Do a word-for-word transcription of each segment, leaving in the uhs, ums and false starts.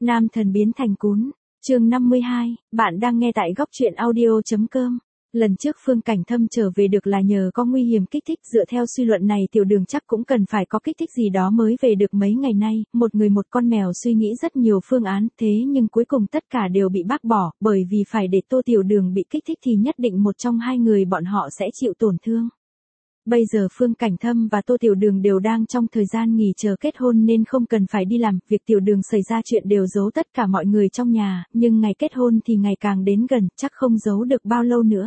Nam thần biến thành cún, chương năm mươi hai, bạn đang nghe tại góc truyện audio.com. Lần trước Phương Cảnh Thâm trở về được là nhờ có nguy hiểm kích thích, dựa theo suy luận này Tiểu Đường chắc cũng cần phải có kích thích gì đó mới về được mấy ngày nay, một người một con mèo suy nghĩ rất nhiều phương án, thế nhưng cuối cùng tất cả đều bị bác bỏ, bởi vì phải để Tô Tiểu Đường bị kích thích thì nhất định một trong hai người bọn họ sẽ chịu tổn thương. Bây giờ Phương Cảnh Thâm và Tô Tiểu Đường đều đang trong thời gian nghỉ chờ kết hôn nên không cần phải đi làm, việc Tiểu Đường xảy ra chuyện đều giấu tất cả mọi người trong nhà, nhưng ngày kết hôn thì ngày càng đến gần, chắc không giấu được bao lâu nữa.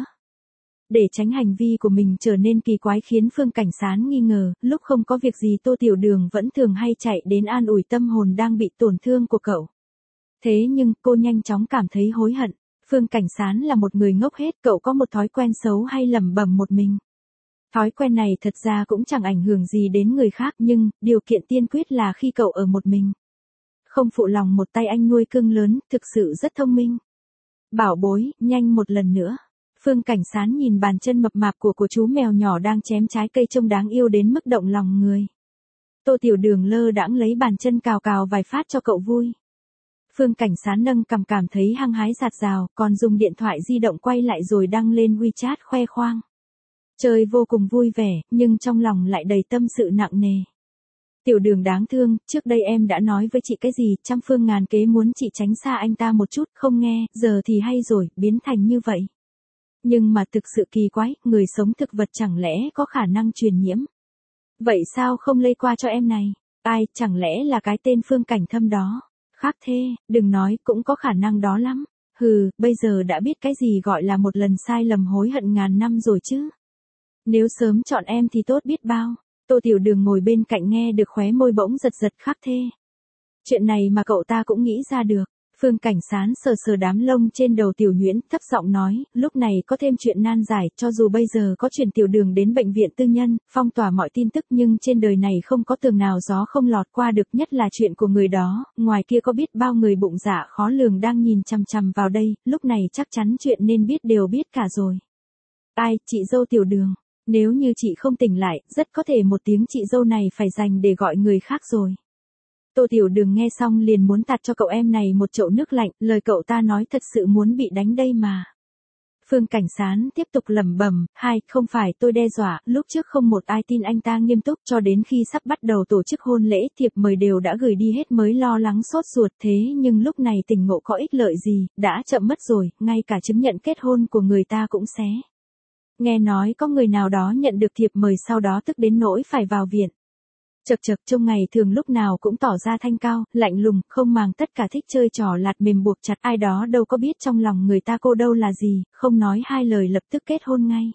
Để tránh hành vi của mình trở nên kỳ quái khiến Phương Cảnh Sán nghi ngờ, lúc không có việc gì Tô Tiểu Đường vẫn thường hay chạy đến an ủi tâm hồn đang bị tổn thương của cậu. Thế nhưng cô nhanh chóng cảm thấy hối hận. Phương Cảnh Sán là một người ngốc hết, cậu có một thói quen xấu hay lẩm bẩm một mình. Thói quen này thật ra cũng chẳng ảnh hưởng gì đến người khác, nhưng điều kiện tiên quyết là khi cậu ở một mình. Không phụ lòng một tay anh nuôi cưng lớn, thực sự rất thông minh. Bảo bối, nhanh một lần nữa. Phương Cảnh Sán nhìn bàn chân mập mạp của của chú mèo nhỏ đang chém trái cây trông đáng yêu đến mức động lòng người. Tô Tiểu Đường lơ đãng lấy bàn chân cào cào vài phát cho cậu vui. Phương Cảnh Sán nâng cằm cảm thấy hăng hái dạt dào, còn dùng điện thoại di động quay lại rồi đăng lên WeChat khoe khoang. Chơi vô cùng vui vẻ, nhưng trong lòng lại đầy tâm sự nặng nề. Tiểu Đường đáng thương, trước đây em đã nói với chị cái gì, trăm phương ngàn kế muốn chị tránh xa anh ta một chút, không nghe, giờ thì hay rồi, biến thành như vậy. Nhưng mà thực sự kỳ quái, người sống thực vật chẳng lẽ có khả năng truyền nhiễm? Vậy sao không lây qua cho em này? Ai, chẳng lẽ là cái tên Phương Cảnh Thâm đó? Khác thế, đừng nói, cũng có khả năng đó lắm. Hừ, bây giờ đã biết cái gì gọi là một lần sai lầm hối hận ngàn năm rồi chứ. Nếu sớm chọn em thì tốt biết bao. Tô Tiểu Đường ngồi bên cạnh nghe được khóe môi bỗng giật giật khác thế. Chuyện này mà cậu ta cũng nghĩ ra được. Phương Cảnh Sán sờ sờ đám lông trên đầu Tiểu Nhuyễn, thấp giọng nói, lúc này có thêm chuyện nan giải, cho dù bây giờ có chuyển Tiểu Đường đến bệnh viện tư nhân, phong tỏa mọi tin tức nhưng trên đời này không có tường nào gió không lọt qua được, nhất là chuyện của người đó, ngoài kia có biết bao người bụng dạ khó lường đang nhìn chằm chằm vào đây, lúc này chắc chắn chuyện nên biết đều biết cả rồi. Ai, chị dâu Tiểu Đường, nếu như chị không tỉnh lại, rất có thể một tiếng chị dâu này phải dành để gọi người khác rồi. Tô Tiểu Đường nghe xong liền muốn tạt cho cậu em này một chậu nước lạnh, lời cậu ta nói thật sự muốn bị đánh đây mà. Phương Cảnh Sán tiếp tục lẩm bẩm, hai, không phải tôi đe dọa, lúc trước không một ai tin anh ta nghiêm túc, cho đến khi sắp bắt đầu tổ chức hôn lễ, thiệp mời đều đã gửi đi hết mới lo lắng sốt ruột, thế nhưng lúc này tỉnh ngộ có ích lợi gì, đã chậm mất rồi, ngay cả chứng nhận kết hôn của người ta cũng xé. Nghe nói có người nào đó nhận được thiệp mời sau đó tức đến nỗi phải vào viện. Chật chật, trông ngày thường lúc nào cũng tỏ ra thanh cao, lạnh lùng, không màng tất cả, thích chơi trò lạt mềm buộc chặt, ai đó đâu có biết trong lòng người ta cô đâu là gì, không nói hai lời lập tức kết hôn ngay.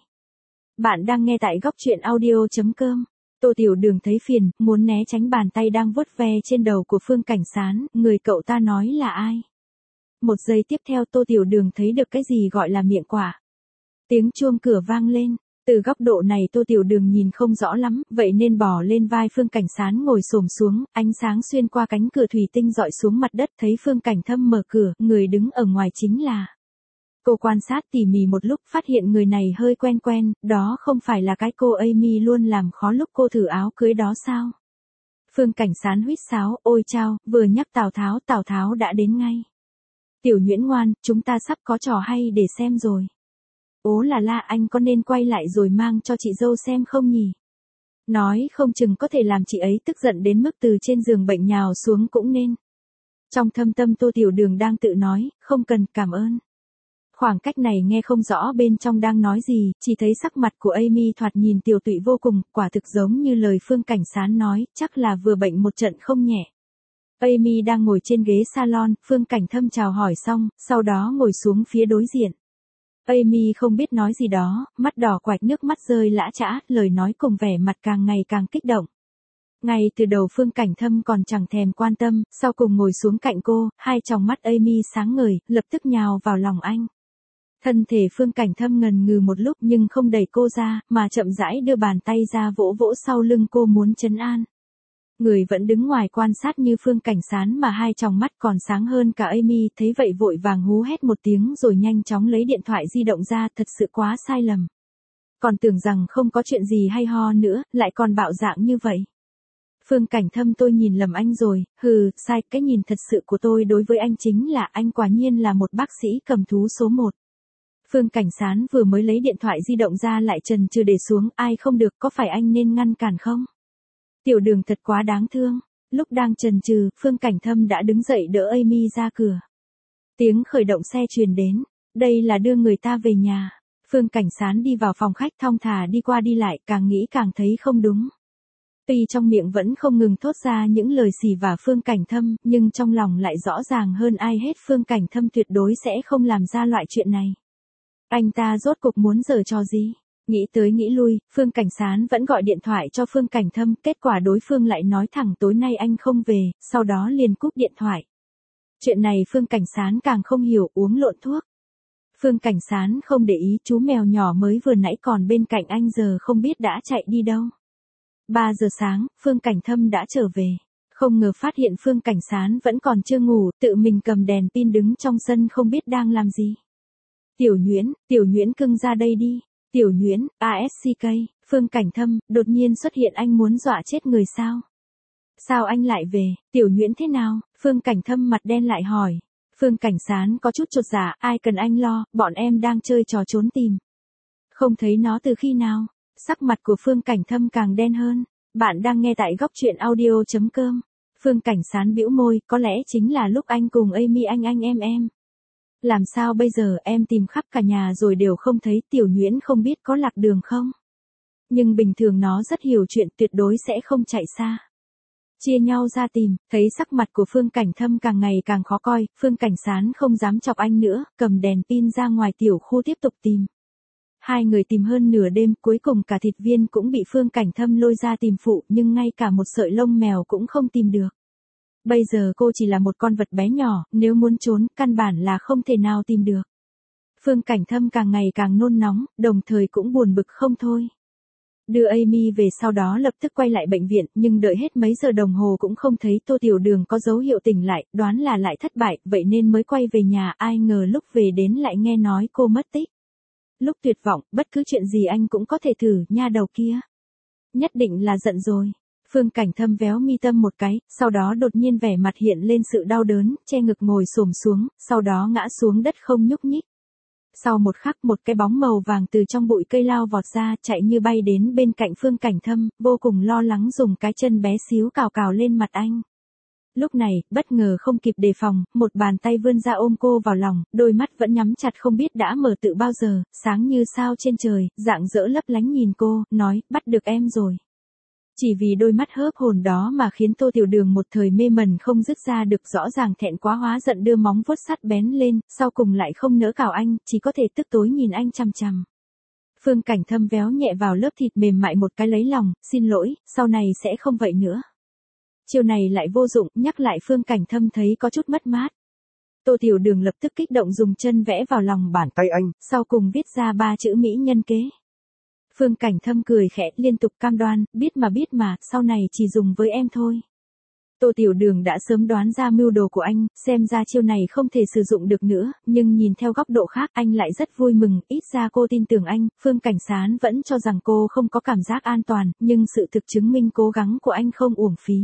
Bạn đang nghe tại góc truyện audio.com. Tô Tiểu Đường thấy phiền, muốn né tránh bàn tay đang vuốt ve trên đầu của Phương Cảnh Sán, người cậu ta nói là ai? Một giây tiếp theo Tô Tiểu Đường thấy được cái gì gọi là miệng quả. Tiếng chuông cửa vang lên. Từ góc độ này Tô Tiểu Đường nhìn không rõ lắm, vậy nên bò lên vai Phương Cảnh Sán ngồi xổm xuống, ánh sáng xuyên qua cánh cửa thủy tinh dọi xuống mặt đất, thấy Phương Cảnh Thâm mở cửa, người đứng ở ngoài chính là. Cô quan sát tỉ mỉ một lúc, phát hiện người này hơi quen quen, đó không phải là cái cô Amy luôn làm khó lúc cô thử áo cưới đó sao? Phương Cảnh Sán huýt sáo, ôi chao, vừa nhắc Tào Tháo, Tào Tháo đã đến ngay. Tiểu Nhuyễn ngoan, chúng ta sắp có trò hay để xem rồi. Ố là la, anh có nên quay lại rồi mang cho chị dâu xem không nhỉ? Nói không chừng có thể làm chị ấy tức giận đến mức từ trên giường bệnh nhào xuống cũng nên. Trong thâm tâm Tô Tiểu Đường đang tự nói, không cần, cảm ơn. Khoảng cách này nghe không rõ bên trong đang nói gì, chỉ thấy sắc mặt của Amy thoạt nhìn tiều tụy vô cùng, quả thực giống như lời Phương Cảnh Sán nói, chắc là vừa bệnh một trận không nhẹ. Amy đang ngồi trên ghế salon, Phương Cảnh Thâm chào hỏi xong, sau đó ngồi xuống phía đối diện. Amy không biết nói gì đó, mắt đỏ quạch, nước mắt rơi lã chã, lời nói cùng vẻ mặt càng ngày càng kích động. Ngay từ đầu Phương Cảnh Thâm còn chẳng thèm quan tâm, sau cùng ngồi xuống cạnh cô, hai tròng mắt Amy sáng ngời, lập tức nhào vào lòng anh. Thân thể Phương Cảnh Thâm ngần ngừ một lúc nhưng không đẩy cô ra, mà chậm rãi đưa bàn tay ra vỗ vỗ sau lưng cô muốn trấn an. Người vẫn đứng ngoài quan sát như Phương Cảnh Sán mà hai tròng mắt còn sáng hơn cả Amy, thấy vậy vội vàng hú hét một tiếng rồi nhanh chóng lấy điện thoại di động ra, thật sự quá sai lầm. Còn tưởng rằng không có chuyện gì hay ho nữa, lại còn bạo dạn như vậy. Phương Cảnh Thâm, tôi nhìn lầm anh rồi, hừ, sai, cái nhìn thật sự của tôi đối với anh chính là anh quả nhiên là một bác sĩ cầm thú số một. Phương Cảnh Sán vừa mới lấy điện thoại di động ra lại chần chừ để xuống, ai không được, có phải anh nên ngăn cản không? Tiểu Đường thật quá đáng thương. Lúc đang chần chừ, Phương Cảnh Thâm đã đứng dậy đỡ Amy ra cửa. Tiếng khởi động xe truyền đến, đây là đưa người ta về nhà. Phương Cảnh Sán đi vào phòng khách thong thả đi qua đi lại, càng nghĩ càng thấy không đúng. Tuy trong miệng vẫn không ngừng thốt ra những lời xỉ vả Phương Cảnh Thâm, nhưng trong lòng lại rõ ràng hơn ai hết Phương Cảnh Thâm tuyệt đối sẽ không làm ra loại chuyện này. Anh ta rốt cuộc muốn giở trò gì? Nghĩ tới nghĩ lui, Phương Cảnh Sán vẫn gọi điện thoại cho Phương Cảnh Thâm, kết quả đối phương lại nói thẳng tối nay anh không về, sau đó liền cúp điện thoại. Chuyện này Phương Cảnh Sán càng không hiểu, uống lộn thuốc. Phương Cảnh Sán không để ý chú mèo nhỏ mới vừa nãy còn bên cạnh anh giờ không biết đã chạy đi đâu. ba giờ sáng, Phương Cảnh Thâm đã trở về. Không ngờ phát hiện Phương Cảnh Sán vẫn còn chưa ngủ, tự mình cầm đèn pin đứng trong sân không biết đang làm gì. Tiểu Nhuyễn, Tiểu Nhuyễn cưng ra đây đi. Tiểu Nhuyễn, a ét xê ca, Phương Cảnh Thâm, đột nhiên xuất hiện, anh muốn dọa chết người sao? Sao anh lại về, Tiểu Nhuyễn thế nào? Phương Cảnh Thâm mặt đen lại hỏi. Phương Cảnh Sán có chút chột dạ, ai cần anh lo, bọn em đang chơi trò trốn tìm. Không thấy nó từ khi nào? Sắc mặt của Phương Cảnh Thâm càng đen hơn. Bạn đang nghe tại góc truyện audio chấm com. Phương Cảnh Sán bĩu môi, có lẽ chính là lúc anh cùng Amy anh anh em em. Làm sao bây giờ, em tìm khắp cả nhà rồi đều không thấy, Tiểu Nhuyễn không biết có lạc đường không? Nhưng bình thường nó rất hiểu chuyện, tuyệt đối sẽ không chạy xa. Chia nhau ra tìm, thấy sắc mặt của Phương Cảnh Thâm càng ngày càng khó coi, Phương Cảnh Sán không dám chọc anh nữa, cầm đèn pin ra ngoài tiểu khu tiếp tục tìm. Hai người tìm hơn nửa đêm, cuối cùng cả thịt viên cũng bị Phương Cảnh Thâm lôi ra tìm phụ, nhưng ngay cả một sợi lông mèo cũng không tìm được. Bây giờ cô chỉ là một con vật bé nhỏ, nếu muốn trốn, căn bản là không thể nào tìm được. Phương Cảnh Thâm càng ngày càng nôn nóng, đồng thời cũng buồn bực không thôi. Đưa Amy về sau đó lập tức quay lại bệnh viện, nhưng đợi hết mấy giờ đồng hồ cũng không thấy Tô Tiểu Đường có dấu hiệu tỉnh lại, đoán là lại thất bại, vậy nên mới quay về nhà, ai ngờ lúc về đến lại nghe nói cô mất tích. Lúc tuyệt vọng, bất cứ chuyện gì anh cũng có thể thử, nha đầu kia. Nhất định là giận rồi. Phương Cảnh Thâm véo mi tâm một cái, sau đó đột nhiên vẻ mặt hiện lên sự đau đớn, che ngực ngồi xổm xuống, sau đó ngã xuống đất không nhúc nhích. Sau một khắc một cái bóng màu vàng từ trong bụi cây lao vọt ra, chạy như bay đến bên cạnh Phương Cảnh Thâm, vô cùng lo lắng dùng cái chân bé xíu cào cào lên mặt anh. Lúc này, bất ngờ không kịp đề phòng, một bàn tay vươn ra ôm cô vào lòng, đôi mắt vẫn nhắm chặt không biết đã mở từ bao giờ, sáng như sao trên trời, rạng rỡ lấp lánh nhìn cô, nói, bắt được em rồi. Chỉ vì đôi mắt hớp hồn đó mà khiến Tô Tiểu Đường một thời mê mẩn không dứt ra được, rõ ràng thẹn quá hóa giận đưa móng vuốt sắt bén lên, sau cùng lại không nỡ cào anh, chỉ có thể tức tối nhìn anh chằm chằm. Phương Cảnh Thâm véo nhẹ vào lớp thịt mềm mại một cái lấy lòng, xin lỗi, sau này sẽ không vậy nữa. Chiều này lại vô dụng, nhắc lại Phương Cảnh Thâm thấy có chút mất mát. Tô Tiểu Đường lập tức kích động dùng chân vẽ vào lòng bàn tay anh, sau cùng viết ra ba chữ mỹ nhân kế. Phương Cảnh Thâm cười khẽ, liên tục cam đoan, biết mà biết mà, sau này chỉ dùng với em thôi. Tô Tiểu Đường đã sớm đoán ra mưu đồ của anh, xem ra chiêu này không thể sử dụng được nữa, nhưng nhìn theo góc độ khác anh lại rất vui mừng, ít ra cô tin tưởng anh, Phương Cảnh Sán vẫn cho rằng cô không có cảm giác an toàn, nhưng sự thực chứng minh cố gắng của anh không uổng phí.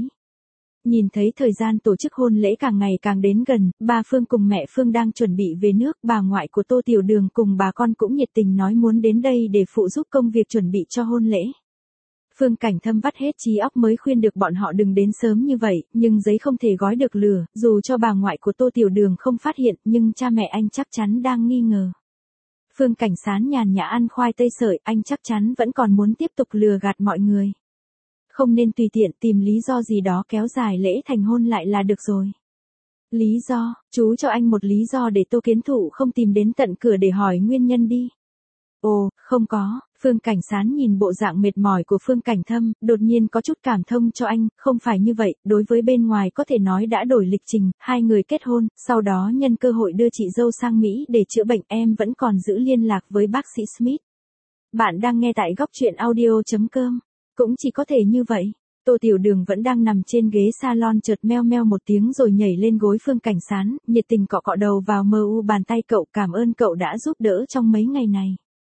Nhìn thấy thời gian tổ chức hôn lễ càng ngày càng đến gần, ba Phương cùng mẹ Phương đang chuẩn bị về nước, bà ngoại của Tô Tiểu Đường cùng bà con cũng nhiệt tình nói muốn đến đây để phụ giúp công việc chuẩn bị cho hôn lễ. Phương Cảnh Thâm vắt hết trí óc mới khuyên được bọn họ đừng đến sớm như vậy, nhưng giấy không thể gói được lửa, dù cho bà ngoại của Tô Tiểu Đường không phát hiện, nhưng cha mẹ anh chắc chắn đang nghi ngờ. Phương Cảnh Sán nhàn nhã ăn khoai tây sợi, anh chắc chắn vẫn còn muốn tiếp tục lừa gạt mọi người. Không nên tùy tiện tìm lý do gì đó kéo dài lễ thành hôn lại là được rồi. Lý do, chú cho anh một lý do để Tô Kiến Thụ không tìm đến tận cửa để hỏi nguyên nhân đi. Ồ, không có, Phương Cảnh Sán nhìn bộ dạng mệt mỏi của Phương Cảnh Thâm, đột nhiên có chút cảm thông cho anh, không phải như vậy, đối với bên ngoài có thể nói đã đổi lịch trình, hai người kết hôn, sau đó nhân cơ hội đưa chị dâu sang Mỹ để chữa bệnh, em vẫn còn giữ liên lạc với bác sĩ Smith. Bạn đang nghe tại góc truyện audio chấm com. Cũng chỉ có thể như vậy. Tô Tiểu Đường vẫn đang nằm trên ghế salon chợt meo meo một tiếng rồi nhảy lên gối Phương Cảnh Sán, nhiệt tình cọ cọ đầu vào mờ u bàn tay cậu, cảm ơn cậu đã giúp đỡ trong mấy ngày này.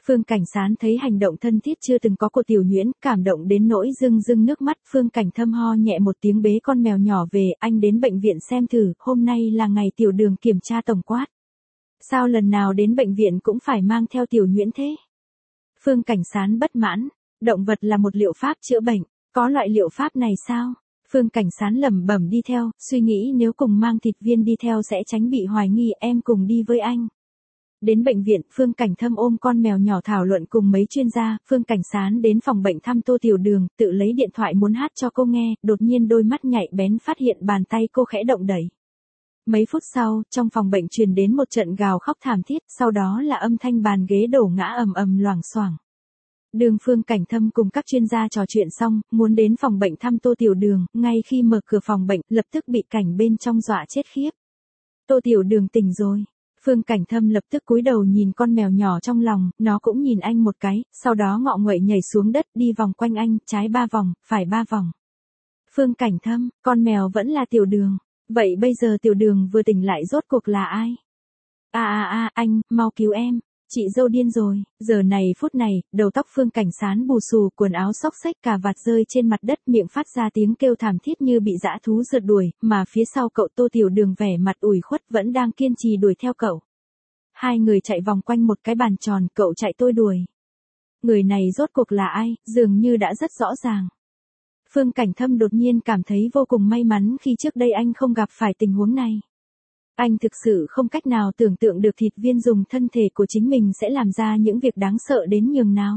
Phương Cảnh Sán thấy hành động thân thiết chưa từng có của Tiểu Nhuyễn, cảm động đến nỗi rưng rưng nước mắt. Phương Cảnh Thâm ho nhẹ một tiếng bế con mèo nhỏ về, anh đến bệnh viện xem thử, hôm nay là ngày Tiểu Đường kiểm tra tổng quát. Sao lần nào đến bệnh viện cũng phải mang theo Tiểu Nhuyễn thế? Phương Cảnh Sán bất mãn, động vật là một liệu pháp chữa bệnh, có loại liệu pháp này sao? Phương Cảnh Sán lẩm bẩm đi theo, suy nghĩ nếu cùng mang thịt viên đi theo sẽ tránh bị hoài nghi, em cùng đi với anh. Đến bệnh viện, Phương Cảnh Thâm ôm con mèo nhỏ thảo luận cùng mấy chuyên gia. Phương Cảnh Sán đến phòng bệnh thăm Tô Tiểu Đường, tự lấy điện thoại muốn hát cho cô nghe, đột nhiên đôi mắt nhạy bén phát hiện bàn tay cô khẽ động đẩy. Mấy phút sau, trong phòng bệnh truyền đến một trận gào khóc thảm thiết, sau đó là âm thanh bàn ghế đổ ngã ầm ầm loảng xoảng. Đường Phương Cảnh Thâm cùng các chuyên gia trò chuyện xong, muốn đến phòng bệnh thăm Tô Tiểu Đường, ngay khi mở cửa phòng bệnh, lập tức bị cảnh bên trong dọa chết khiếp. Tô Tiểu Đường tỉnh rồi. Phương Cảnh Thâm lập tức cúi đầu nhìn con mèo nhỏ trong lòng, nó cũng nhìn anh một cái, sau đó ngọ nguậy nhảy xuống đất, đi vòng quanh anh, trái ba vòng, phải ba vòng. Phương Cảnh Thâm, con mèo vẫn là Tiểu Đường. Vậy bây giờ Tiểu Đường vừa tỉnh lại rốt cuộc là ai? À à à, anh, mau cứu em. Chị dâu điên rồi. Giờ này phút này, đầu tóc Phương Cảnh Sán bù xù, quần áo xốc xếch cà vạt rơi trên mặt đất, miệng phát ra tiếng kêu thảm thiết như bị dã thú rượt đuổi, mà phía sau cậu Tô Tiểu Đường vẻ mặt ủi khuất vẫn đang kiên trì đuổi theo cậu. Hai người chạy vòng quanh một cái bàn tròn, cậu chạy tôi đuổi. Người này rốt cuộc là ai, dường như đã rất rõ ràng. Phương Cảnh Thâm đột nhiên cảm thấy vô cùng may mắn khi trước đây anh không gặp phải tình huống này. Anh thực sự không cách nào tưởng tượng được thịt viên dùng thân thể của chính mình sẽ làm ra những việc đáng sợ đến nhường nào.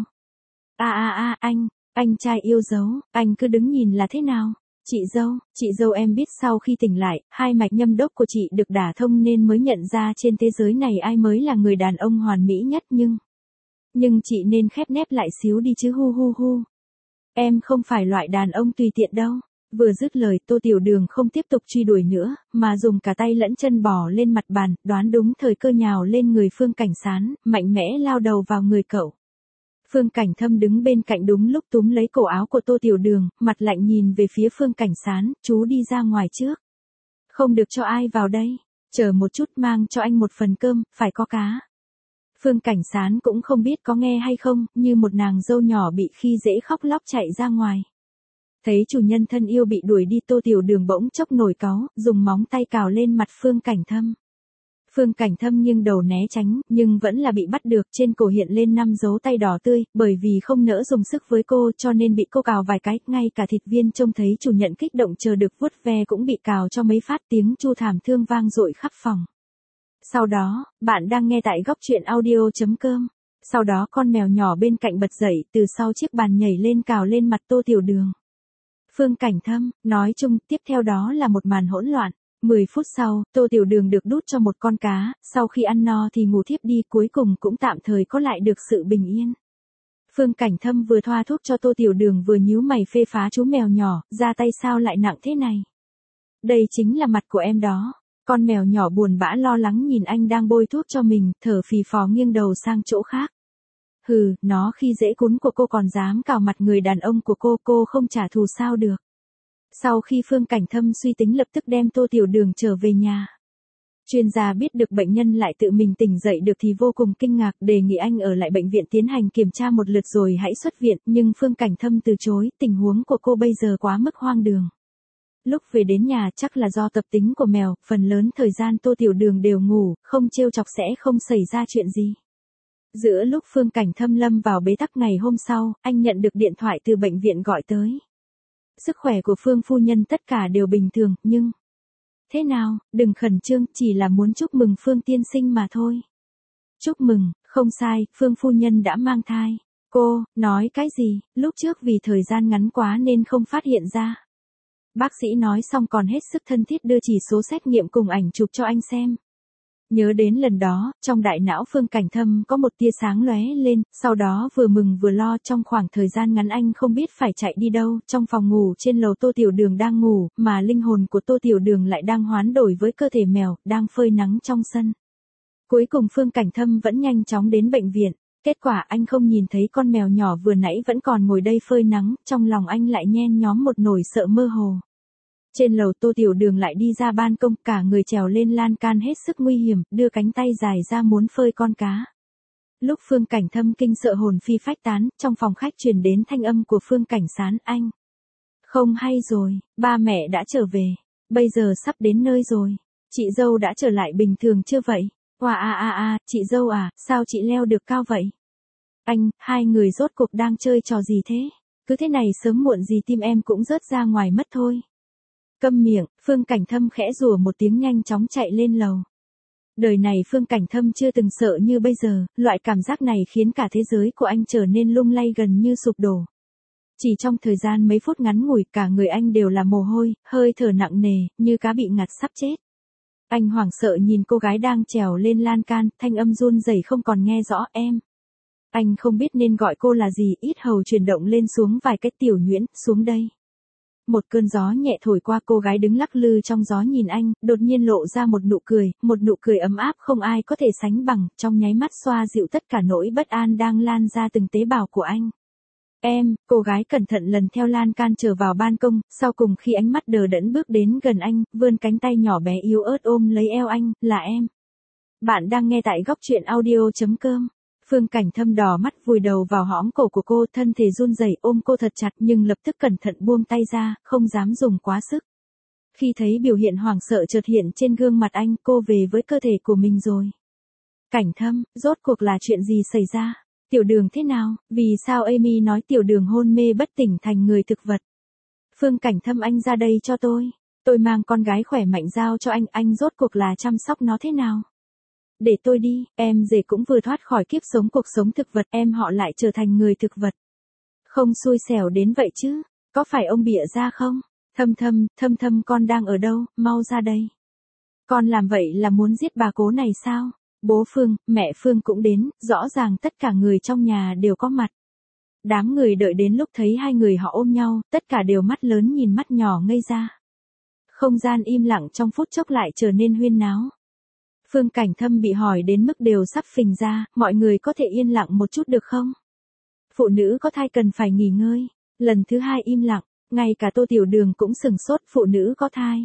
À à à, anh, anh trai yêu dấu, anh cứ đứng nhìn là thế nào? Chị dâu, chị dâu em biết sau khi tỉnh lại, hai mạch nhâm đốc của chị được đả thông nên mới nhận ra trên thế giới này ai mới là người đàn ông hoàn mỹ nhất nhưng... Nhưng chị nên khép nép lại xíu đi chứ hu hu hu. Em không phải loại đàn ông tùy tiện đâu. Vừa dứt lời, Tô Tiểu Đường không tiếp tục truy đuổi nữa, mà dùng cả tay lẫn chân bò lên mặt bàn, đoán đúng thời cơ nhào lên người Phương Cảnh Sán, mạnh mẽ lao đầu vào người cậu. Phương Cảnh Thâm đứng bên cạnh đúng lúc túm lấy cổ áo của Tô Tiểu Đường, mặt lạnh nhìn về phía Phương Cảnh Sán, chú đi ra ngoài trước. Không được cho ai vào đây, chờ một chút, mang cho anh một phần cơm, phải có cá. Phương Cảnh Sán cũng không biết có nghe hay không, như một nàng dâu nhỏ bị khi dễ khóc lóc chạy ra ngoài. Thấy chủ nhân thân yêu bị đuổi đi, Tô Tiểu Đường bỗng chốc nổi cáu, dùng móng tay cào lên mặt Phương Cảnh Thâm. Phương Cảnh Thâm nghiêng đầu né tránh, nhưng vẫn là bị bắt được, trên cổ hiện lên năm dấu tay đỏ tươi, bởi vì không nỡ dùng sức với cô cho nên bị cô cào vài cái, ngay cả thịt viên trông thấy chủ nhận kích động chờ được vuốt ve cũng bị cào cho mấy phát, tiếng chu thảm thương vang dội khắp phòng. Sau đó, bạn đang nghe tại góc truyện audio chấm com. Sau đó con mèo nhỏ bên cạnh bật dậy, từ sau chiếc bàn nhảy lên cào lên mặt Tô Tiểu Đường. Phương Cảnh Thâm, nói chung, tiếp theo đó là một màn hỗn loạn. mười phút sau, Tô Tiểu Đường được đút cho một con cá, sau khi ăn no thì ngủ thiếp đi, cuối cùng cũng tạm thời có lại được sự bình yên. Phương Cảnh Thâm vừa thoa thuốc cho Tô Tiểu Đường vừa nhíu mày phê phá chú mèo nhỏ, ra tay sao lại nặng thế này? Đây chính là mặt của em đó. Con mèo nhỏ buồn bã lo lắng nhìn anh đang bôi thuốc cho mình, thở phì phò nghiêng đầu sang chỗ khác. Hừ, nó khi dễ cún của cô còn dám cào mặt người đàn ông của cô, cô không trả thù sao được. Sau khi Phương Cảnh Thâm suy tính lập tức đem Tô Tiểu Đường trở về nhà. Chuyên gia biết được bệnh nhân lại tự mình tỉnh dậy được thì vô cùng kinh ngạc, đề nghị anh ở lại bệnh viện tiến hành kiểm tra một lượt rồi hãy xuất viện, nhưng Phương Cảnh Thâm từ chối, tình huống của cô bây giờ quá mức hoang đường. Lúc về đến nhà chắc là do tập tính của mèo, phần lớn thời gian Tô Tiểu Đường đều ngủ, không trêu chọc sẽ không xảy ra chuyện gì. Giữa lúc Phương Cảnh Thâm lâm vào bế tắc ngày hôm sau, anh nhận được điện thoại từ bệnh viện gọi tới. Sức khỏe của Phương phu nhân tất cả đều bình thường, nhưng... Thế nào, đừng khẩn trương, chỉ là muốn chúc mừng Phương tiên sinh mà thôi. Chúc mừng, không sai, Phương phu nhân đã mang thai. Cô, nói cái gì, lúc trước vì thời gian ngắn quá nên không phát hiện ra. Bác sĩ nói xong còn hết sức thân thiết đưa chỉ số xét nghiệm cùng ảnh chụp cho anh xem. Nhớ đến lần đó, trong đại não Phương Cảnh Thâm có một tia sáng lóe lên, sau đó vừa mừng vừa lo, trong khoảng thời gian ngắn anh không biết phải chạy đi đâu, trong phòng ngủ trên lầu Tô Tiểu Đường đang ngủ, mà linh hồn của Tô Tiểu Đường lại đang hoán đổi với cơ thể mèo, đang phơi nắng trong sân. Cuối cùng Phương Cảnh Thâm vẫn nhanh chóng đến bệnh viện, kết quả anh không nhìn thấy con mèo nhỏ vừa nãy vẫn còn ngồi đây phơi nắng, trong lòng anh lại nhen nhóm một nỗi sợ mơ hồ. Trên lầu Tô Tiểu Đường lại đi ra ban công, cả người trèo lên lan can hết sức nguy hiểm, đưa cánh tay dài ra muốn phơi con cá. Lúc Phương Cảnh Thâm kinh sợ hồn phi phách tán, trong phòng khách truyền đến thanh âm của Phương Cảnh Sán, anh. Không hay rồi, ba mẹ đã trở về, bây giờ sắp đến nơi rồi. Chị dâu đã trở lại bình thường chưa vậy? Wow a a a, chị dâu à, sao chị leo được cao vậy? Anh, hai người rốt cuộc đang chơi trò gì thế? Cứ thế này sớm muộn gì tim em cũng rớt ra ngoài mất thôi. Câm miệng, Phương Cảnh Thâm khẽ rủa một tiếng nhanh chóng chạy lên lầu. Đời này Phương Cảnh Thâm chưa từng sợ như bây giờ, loại cảm giác này khiến cả thế giới của anh trở nên lung lay gần như sụp đổ. Chỉ trong thời gian mấy phút ngắn ngủi cả người anh đều là mồ hôi, hơi thở nặng nề, như cá bị ngạt sắp chết. Anh hoảng sợ nhìn cô gái đang trèo lên lan can, thanh âm run rẩy không còn nghe rõ em. Anh không biết nên gọi cô là gì, ít hầu chuyển động lên xuống vài cái tiểu nhuyễn, xuống đây. Một cơn gió nhẹ thổi qua, cô gái đứng lắc lư trong gió nhìn anh, đột nhiên lộ ra một nụ cười, một nụ cười ấm áp không ai có thể sánh bằng, trong nháy mắt xoa dịu tất cả nỗi bất an đang lan ra từng tế bào của anh. Em, cô gái cẩn thận lần theo lan can trở vào ban công, sau cùng khi ánh mắt đờ đẫn bước đến gần anh, vươn cánh tay nhỏ bé yếu ớt ôm lấy eo anh, là em. Bạn đang nghe tại góc truyện audio.com. Phương Cảnh Thâm đỏ mắt vùi đầu vào hõm cổ của cô, thân thể run rẩy ôm cô thật chặt nhưng lập tức cẩn thận buông tay ra, không dám dùng quá sức. Khi thấy biểu hiện hoảng sợ chợt hiện trên gương mặt anh, cô về với cơ thể của mình rồi. Cảnh Thâm, rốt cuộc là chuyện gì xảy ra? Tiểu Đường thế nào? Vì sao Amy nói Tiểu Đường hôn mê bất tỉnh thành người thực vật? Phương Cảnh Thâm, anh ra đây cho tôi. Tôi mang con gái khỏe mạnh giao cho anh, anh rốt cuộc là chăm sóc nó thế nào? Để tôi đi, em rể cũng vừa thoát khỏi kiếp sống cuộc sống thực vật, em họ lại trở thành người thực vật. Không xui xẻo đến vậy chứ, có phải ông bịa ra không? Thâm Thâm, Thâm Thâm con đang ở đâu, mau ra đây. Con làm vậy là muốn giết bà cố này sao? Bố Phương, mẹ Phương cũng đến, rõ ràng tất cả người trong nhà đều có mặt. Đám người đợi đến lúc thấy hai người họ ôm nhau, tất cả đều mắt lớn nhìn mắt nhỏ ngây ra. Không gian im lặng trong phút chốc lại trở nên huyên náo. Phương Cảnh Thâm bị hỏi đến mức đều sắp phình ra, mọi người có thể yên lặng một chút được không? Phụ nữ có thai cần phải nghỉ ngơi. Lần thứ hai im lặng, ngay cả Tô Tiểu Đường cũng sừng sốt, phụ nữ có thai.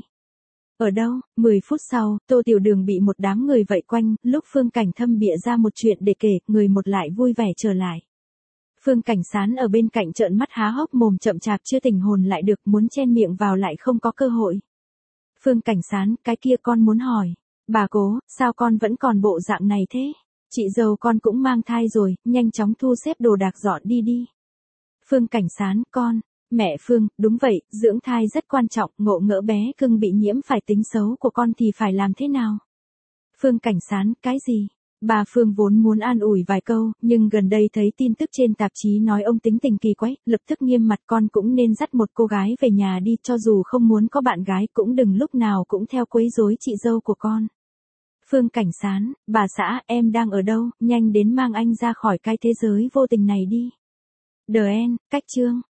Ở đâu? mười phút sau, Tô Tiểu Đường bị một đám người vây quanh, lúc Phương Cảnh Thâm bịa ra một chuyện để kể, người một lại vui vẻ trở lại. Phương Cảnh Sán ở bên cạnh trợn mắt há hốc mồm chậm chạp chưa tỉnh hồn lại được, muốn chen miệng vào lại không có cơ hội. Phương Cảnh Sán, cái kia con muốn hỏi. Bà cố, sao con vẫn còn bộ dạng này thế? Chị dâu con cũng mang thai rồi, nhanh chóng thu xếp đồ đạc dọn đi đi. Phương Cảnh Sán, con. Mẹ Phương, đúng vậy, dưỡng thai rất quan trọng, ngộ ngỡ bé cưng bị nhiễm phải tính xấu của con thì phải làm thế nào? Phương Cảnh Sán, cái gì? Bà Phương vốn muốn an ủi vài câu, nhưng gần đây thấy tin tức trên tạp chí nói ông tính tình kỳ quái, lập tức nghiêm mặt, con cũng nên dắt một cô gái về nhà đi, cho dù không muốn có bạn gái cũng đừng lúc nào cũng theo quấy rối chị dâu của con. Phương Cảnh Sán, bà xã, em đang ở đâu, nhanh đến mang anh ra khỏi cái thế giới vô tình này đi. Đờ en, cách chương.